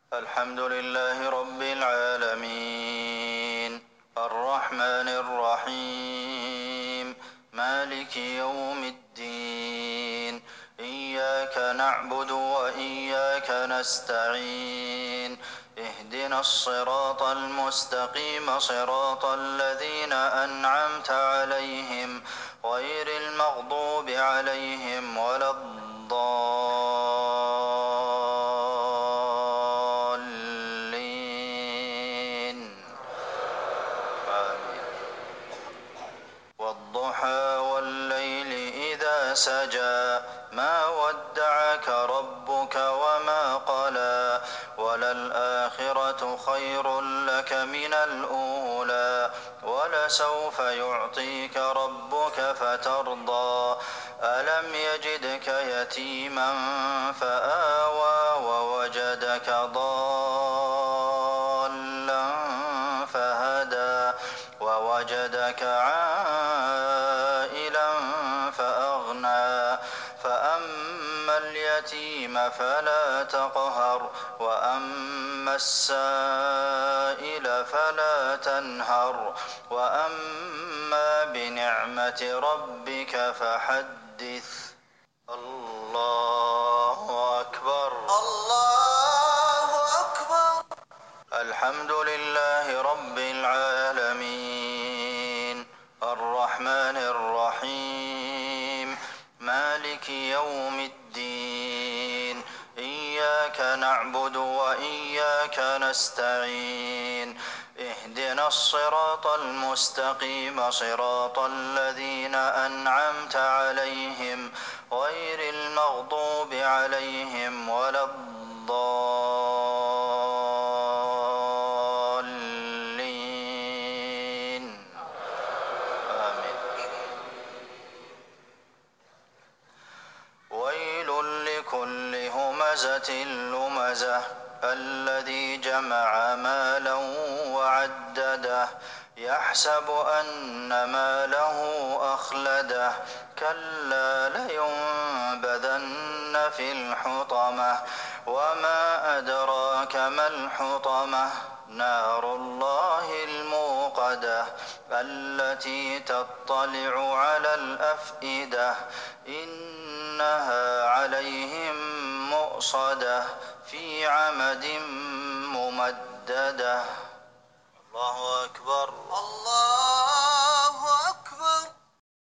الحمد لله رب العالمين الرحمن الرحيم مالك يوم الدين إياك نعبد وإياك نستعين اهدنا الصراط المستقيم صراط الذين أنعمت عليهم غير المغضوب عليهم ولا الضالين آمين. والضحى والليل إذا سجى ما ودعك ربك وما قلى وللآخرة خير لك من الأولى ولسوف يعطيك ربك فترضى ألم يجدك يتيما فآوى ووجدك ضالا فهدى ووجدك عائلا فأغنى فأما اليتيم فلا تقهر وأما السائل فلا تنهر وأما بنعمة ربك فحدث الله أكبر الله أكبر الحمد لله رب العالمين الرحمن الرحيم مالك يوم الدين إياك نعبد وإياك نستعين اهدنا الصراط المستقيم صراط الذين أنعمت عليهم غير المغضوب عليهم ولا الضالين آمين. ويل لكل همزة لمزة الذي جمع مالا وعدده يحسب أن ماله أخلده كلا لينبذن في الحطمة وما أدراك ما الحطمة نار الله الموقدة التي تطلع على الأفئدة إنها عليهم مؤصدة في عمد ممددة الله أكبر الله